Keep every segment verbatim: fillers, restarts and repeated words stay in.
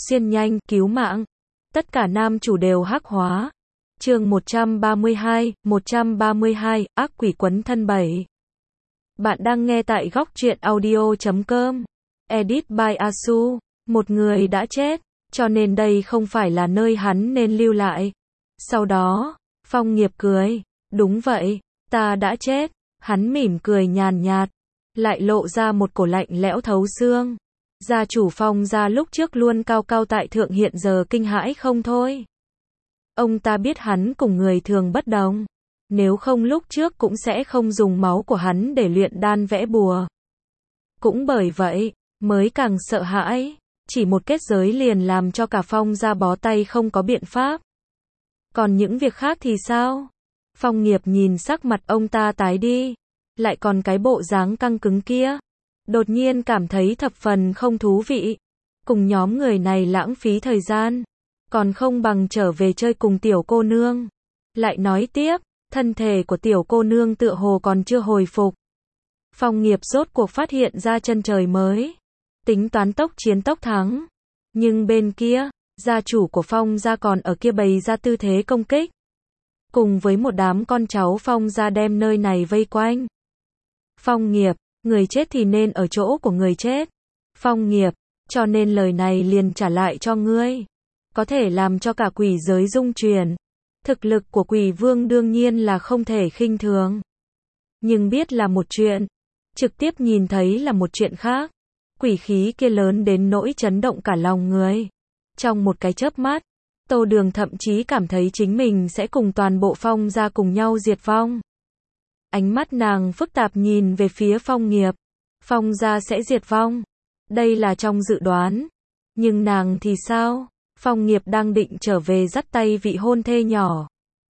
xuyên nhanh, cứu mạng. Tất cả nam chủ đều hắc hóa. Chương một trăm ba mươi hai, một trăm ba mươi hai, ác quỷ quấn thân bảy. Bạn đang nghe tại góc truyện audio chấm com. Edit by Asu. Một người đã chết, cho nên đây không phải là nơi hắn nên lưu lại. Sau đó, Phong Nghiệp cười. Đúng vậy, ta đã chết. Hắn mỉm cười nhàn nhạt, lại lộ ra một cổ lạnh lẽo thấu xương. Gia chủ Phong gia lúc trước luôn cao cao tại thượng hiện giờ kinh hãi không thôi. Ông ta biết hắn cùng người thường bất đồng. Nếu không lúc trước cũng sẽ không dùng máu của hắn để luyện đan vẽ bùa. Cũng bởi vậy, mới càng sợ hãi. Chỉ một kết giới liền làm cho cả Phong gia bó tay không có biện pháp. Còn những việc khác thì sao? Phong Nghiệp nhìn sắc mặt ông ta tái đi. Lại còn cái bộ dáng căng cứng kia. Đột nhiên cảm thấy thập phần không thú vị. Cùng nhóm người này lãng phí thời gian. Còn không bằng trở về chơi cùng tiểu cô nương. Lại nói tiếp, thân thể của tiểu cô nương tựa hồ còn chưa hồi phục. Phong Nghiệp rốt cuộc phát hiện ra chân trời mới. Tính toán tốc chiến tốc thắng. Nhưng bên kia, gia chủ của Phong gia còn ở kia bày ra tư thế công kích. Cùng với một đám con cháu Phong gia đem nơi này vây quanh. Phong Nghiệp, người chết thì nên ở chỗ của người chết. Phong Nghiệp, cho nên lời này liền trả lại cho ngươi. Có thể làm cho cả quỷ giới rung chuyển. Thực lực của quỷ vương đương nhiên là không thể khinh thường. Nhưng biết là một chuyện. Trực tiếp nhìn thấy là một chuyện khác. Quỷ khí kia lớn đến nỗi chấn động cả lòng người. Trong một cái chớp mắt, Tô Đường thậm chí cảm thấy chính mình sẽ cùng toàn bộ Phong gia cùng nhau diệt vong. Ánh mắt nàng phức tạp nhìn về phía Phong Nghiệp. Phong gia sẽ diệt vong. Đây là trong dự đoán. Nhưng nàng thì sao? Phong Nghiệp đang định trở về dắt tay vị hôn thê nhỏ.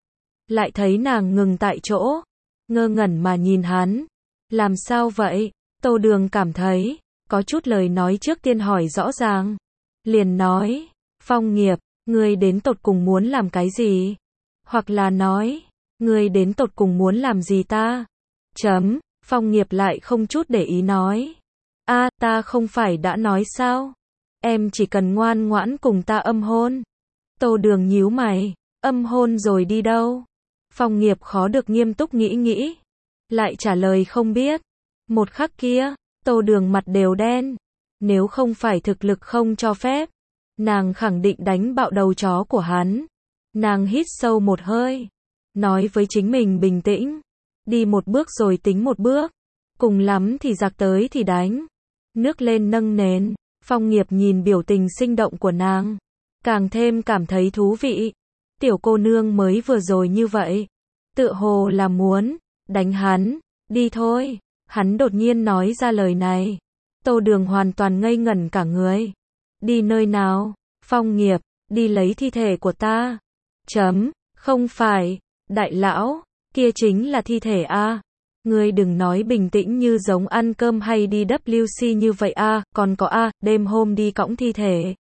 Lại thấy nàng ngừng tại chỗ. Ngơ ngẩn mà nhìn hắn. Làm sao vậy? Tô Đường cảm thấy, có chút lời nói trước tiên hỏi rõ ràng. Liền nói, Phong Nghiệp, ngươi đến tột cùng muốn làm cái gì? Hoặc là nói, ngươi đến tột cùng muốn làm gì ta? Chấm, Phong Nghiệp lại không chút để ý nói. A, ta không phải đã nói sao? Em chỉ cần ngoan ngoãn cùng ta âm hôn. Tô Đường nhíu mày, âm hôn rồi đi đâu? Phong Nghiệp khó được nghiêm túc nghĩ nghĩ. Lại trả lời không biết. Một khắc kia, Tô Đường mặt đều đen. Nếu không phải thực lực không cho phép, nàng khẳng định đánh bạo đầu chó của hắn. Nàng hít sâu một hơi. Nói với chính mình bình tĩnh. Đi một bước rồi tính một bước. Cùng lắm thì giặc tới thì đánh. Nước lên nâng nền. Phong Nghiệp nhìn biểu tình sinh động của nàng. Càng thêm cảm thấy thú vị. Tiểu cô nương mới vừa rồi như vậy. Tựa hồ là muốn đánh hắn. Đi thôi. Hắn đột nhiên nói ra lời này. Tô Đường hoàn toàn ngây ngẩn cả người. Đi nơi nào? Phong Nghiệp, đi lấy thi thể của ta. Chấm, không phải, đại lão, kia chính là thi thể a. Ngươi đừng nói bình tĩnh như giống ăn cơm hay đi W C như vậy a, còn có a, đêm hôm đi cõng thi thể.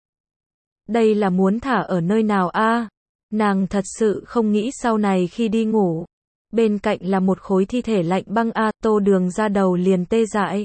Đây là muốn thả ở nơi nào a? Nàng thật sự không nghĩ sau này khi đi ngủ, bên cạnh là một khối thi thể lạnh băng a. Tô Đường ra đầu liền tê dại.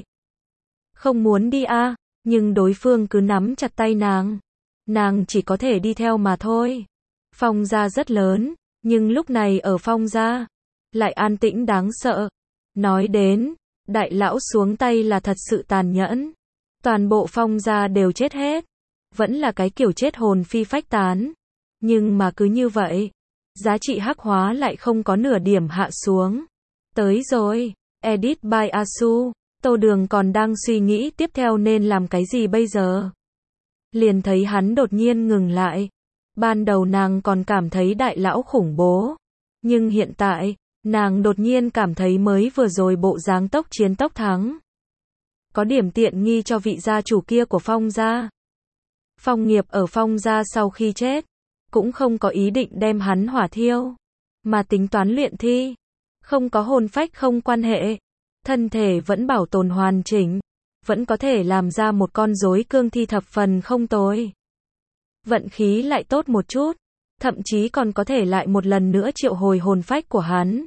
Không muốn đi a, nhưng đối phương cứ nắm chặt tay nàng. Nàng chỉ có thể đi theo mà thôi. Phong gia rất lớn, nhưng lúc này ở Phong gia lại an tĩnh đáng sợ. Nói đến, đại lão xuống tay là thật sự tàn nhẫn. Toàn bộ Phong gia đều chết hết. Vẫn là cái kiểu chết hồn phi phách tán. Nhưng mà cứ như vậy, giá trị hắc hóa lại không có nửa điểm hạ xuống. Tới rồi. Edit by Asu. Tô Đường còn đang suy nghĩ tiếp theo nên làm cái gì bây giờ. Liền thấy hắn đột nhiên ngừng lại. Ban đầu nàng còn cảm thấy đại lão khủng bố. Nhưng hiện tại, nàng đột nhiên cảm thấy mới vừa rồi bộ dáng tốc chiến tốc thắng. Có điểm tiện nghi cho vị gia chủ kia của Phong gia. Phong Nghiệp ở Phong gia sau khi chết, cũng không có ý định đem hắn hỏa thiêu, mà tính toán luyện thi. Không có hồn phách không quan hệ. Thân thể vẫn bảo tồn hoàn chỉnh. Vẫn có thể làm ra một con rối cương thi thập phần không tồi. Vận khí lại tốt một chút. Thậm chí còn có thể lại một lần nữa triệu hồi hồn phách của hắn.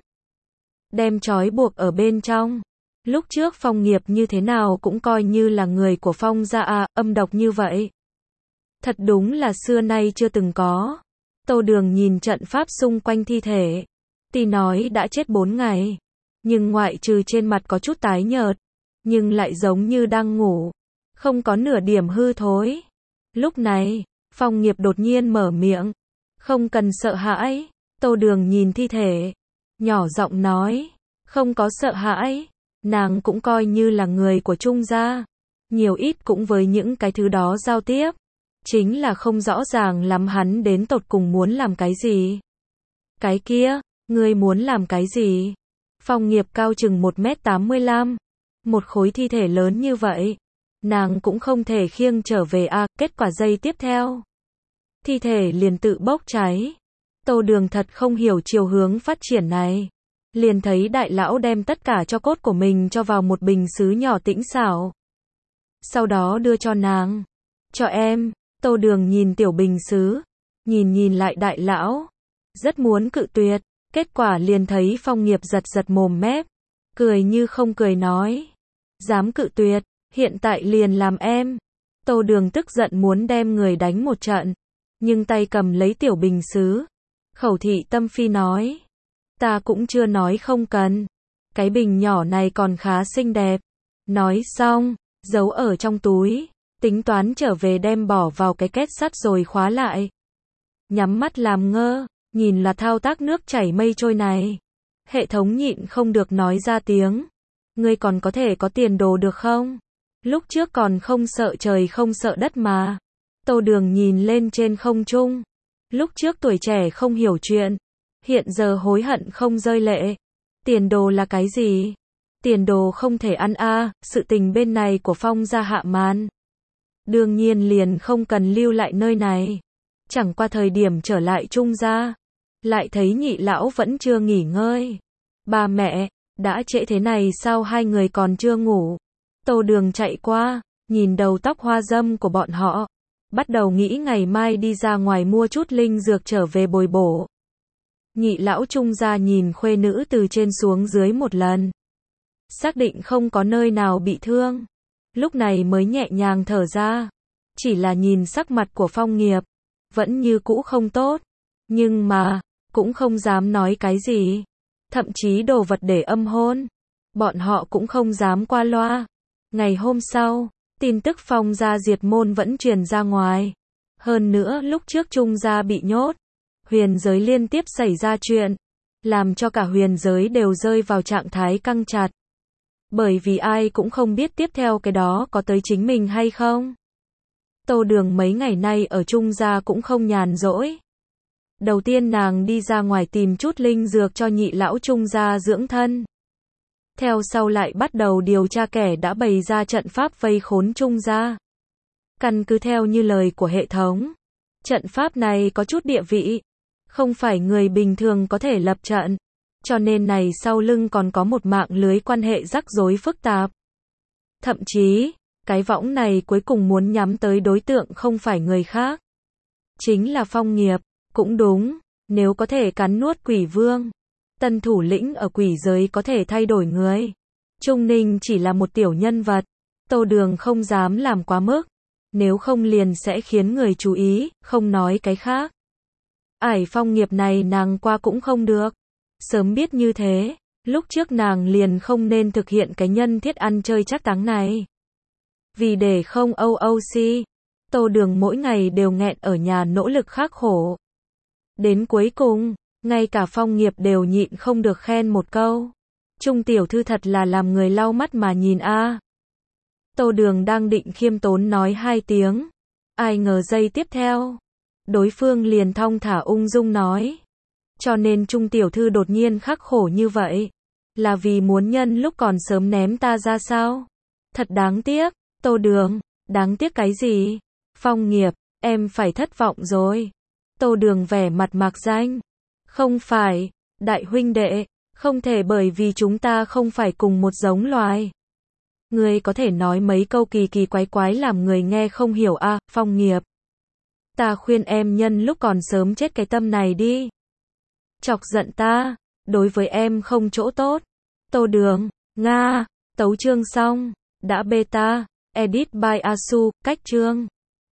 Đem trói buộc ở bên trong. Lúc trước Phong Nghiệp như thế nào cũng coi như là người của Phong gia a, âm độc như vậy. Thật đúng là xưa nay chưa từng có. Tô Đường nhìn trận pháp xung quanh thi thể. Tuy nói đã chết bốn ngày, nhưng ngoại trừ trên mặt có chút tái nhợt, nhưng lại giống như đang ngủ, không có nửa điểm hư thối. Lúc này, Phong Nghiệp đột nhiên mở miệng. Không cần sợ hãi. Tô Đường nhìn thi thể, nhỏ giọng nói. Không có sợ hãi. Nàng cũng coi như là người của Trung gia, nhiều ít cũng với những cái thứ đó giao tiếp. Chính là không rõ ràng lắm hắn đến tột cùng muốn làm cái gì. Cái kia, ngươi muốn làm cái gì? Phong Nghiệp cao chừng một mét tám mươi lăm. Một khối thi thể lớn như vậy, nàng cũng không thể khiêng trở về a. À, kết quả giây tiếp theo, thi thể liền tự bốc cháy. Tô Đường thật không hiểu chiều hướng phát triển này. Liền thấy đại lão đem tất cả tro cốt của mình cho vào một bình sứ nhỏ tĩnh xảo. Sau đó đưa cho nàng. Cho em. Tô Đường nhìn tiểu bình sứ, nhìn nhìn lại đại lão, rất muốn cự tuyệt, kết quả liền thấy Phong Nghiệp giật giật mồm mép, cười như không cười nói. Dám cự tuyệt, hiện tại liền làm em. Tô Đường tức giận muốn đem người đánh một trận, nhưng tay cầm lấy tiểu bình sứ, khẩu thị tâm phi nói. Ta cũng chưa nói không cần. Cái bình nhỏ này còn khá xinh đẹp. Nói xong, giấu ở trong túi, tính toán trở về đem bỏ vào cái két sắt rồi khóa lại. Nhắm mắt làm ngơ, nhìn là thao tác nước chảy mây trôi này. Hệ thống nhịn không được nói ra tiếng. Ngươi còn có thể có tiền đồ được không? Lúc trước còn không sợ trời không sợ đất mà. Tô Đường nhìn lên trên không trung. Lúc trước tuổi trẻ không hiểu chuyện, hiện giờ hối hận không rơi lệ. Tiền đồ là cái gì? Tiền đồ không thể ăn a. À, sự tình bên này của Phong gia hạ màn. Đương nhiên liền không cần lưu lại nơi này. Chẳng qua thời điểm trở lại Trung gia, lại thấy nhị lão vẫn chưa nghỉ ngơi. Ba mẹ, đã trễ thế này sao hai người còn chưa ngủ? Tô Đường chạy qua, nhìn đầu tóc hoa dâm của bọn họ, bắt đầu nghĩ ngày mai đi ra ngoài mua chút linh dược trở về bồi bổ. Nhị lão Trung gia nhìn khuê nữ từ trên xuống dưới một lần, xác định không có nơi nào bị thương, lúc này mới nhẹ nhàng thở ra. Chỉ là nhìn sắc mặt của Phong Nghiệp, vẫn như cũ không tốt, nhưng mà, cũng không dám nói cái gì. Thậm chí đồ vật để âm hôn, bọn họ cũng không dám qua loa. Ngày hôm sau, tin tức Phong gia diệt môn vẫn truyền ra ngoài. Hơn nữa lúc trước Trung gia bị nhốt, huyền giới liên tiếp xảy ra chuyện, làm cho cả huyền giới đều rơi vào trạng thái căng chặt. Bởi vì ai cũng không biết tiếp theo cái đó có tới chính mình hay không. Tô Đường mấy ngày nay ở Trung gia cũng không nhàn rỗi. Đầu tiên nàng đi ra ngoài tìm chút linh dược cho nhị lão Trung gia dưỡng thân. Theo sau lại bắt đầu điều tra kẻ đã bày ra trận pháp vây khốn Trung gia. Căn cứ theo như lời của hệ thống, trận pháp này có chút địa vị, không phải người bình thường có thể lập trận, cho nên này sau lưng còn có một mạng lưới quan hệ rắc rối phức tạp. Thậm chí, cái võng này cuối cùng muốn nhắm tới đối tượng không phải người khác, chính là Phong Nghiệp. Cũng đúng, nếu có thể cắn nuốt quỷ vương, tân thủ lĩnh ở quỷ giới có thể thay đổi người. Trung Ninh chỉ là một tiểu nhân vật, Tô Đường không dám làm quá mức, nếu không liền sẽ khiến người chú ý, không nói cái khác. Ải Phong Nghiệp này nàng qua cũng không được. Sớm biết như thế, lúc trước nàng liền không nên thực hiện cái nhân thiết ăn chơi chắc táng này. Vì để không âu âu si, Tô Đường mỗi ngày đều nghẹn ở nhà nỗ lực khắc khổ. Đến cuối cùng, ngay cả Phong Nghiệp đều nhịn không được khen một câu. Trung tiểu thư thật là làm người lau mắt mà nhìn a. À. Tô Đường đang định khiêm tốn nói hai tiếng. Ai ngờ giây tiếp theo, đối phương liền thong thả ung dung nói. Cho nên Trung tiểu thư đột nhiên khắc khổ như vậy, là vì muốn nhân lúc còn sớm ném ta ra sao? Thật đáng tiếc. Tô Đường, đáng tiếc cái gì? Phong Nghiệp, em phải thất vọng rồi. Tô Đường vẻ mặt mạc danh. Không phải, đại huynh đệ, không thể bởi vì chúng ta không phải cùng một giống loài. Ngươi có thể nói mấy câu kỳ kỳ quái quái làm người nghe không hiểu à, Phong Nghiệp. Ta khuyên em nhân lúc còn sớm chết cái tâm này đi. Chọc giận ta, đối với em không chỗ tốt. Tô Đường, Nga, tấu chương xong, đã beta, edit by Asu, cách chương.